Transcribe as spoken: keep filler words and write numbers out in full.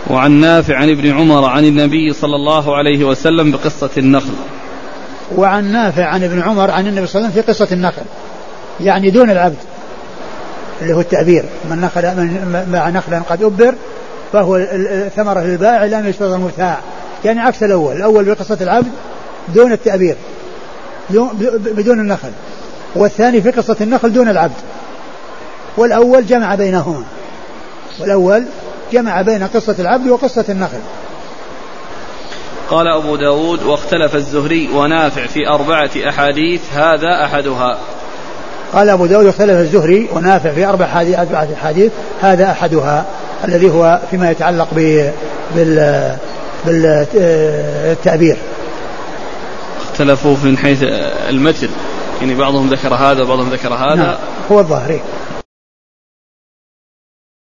وعن نافع عن ابن عمر عن النبي صلى الله عليه وسلم بقصة النخل. وعن نافع عن ابن عمر عن النبي صلى الله عليه وسلم في قصة النخل، يعني دون العبد اللي هو التأبير، من نخل من مع نخلا قد أبر فهو ثمرة للبائع لم يشترط المتاع، يعني عكس الأول. الأول بقصة العبد دون التأبير بدون النخل، والثاني في قصة النخل دون العبد، والأول جمع بينهما، والأول جمع بين قصة العبد وقصة النخل. قال أبو داود واختلف الزهري ونافع في أربعة أحاديث هذا أحدها. قال أبو داود واختلف الزهري ونافع في أربع أحاديث هذا أحدها، الذي هو فيما يتعلق بال بالتعبير. اختلفوا من حيث المتن، يعني بعضهم ذكر هذا وبعضهم ذكر هذا. نعم هو الظاهري.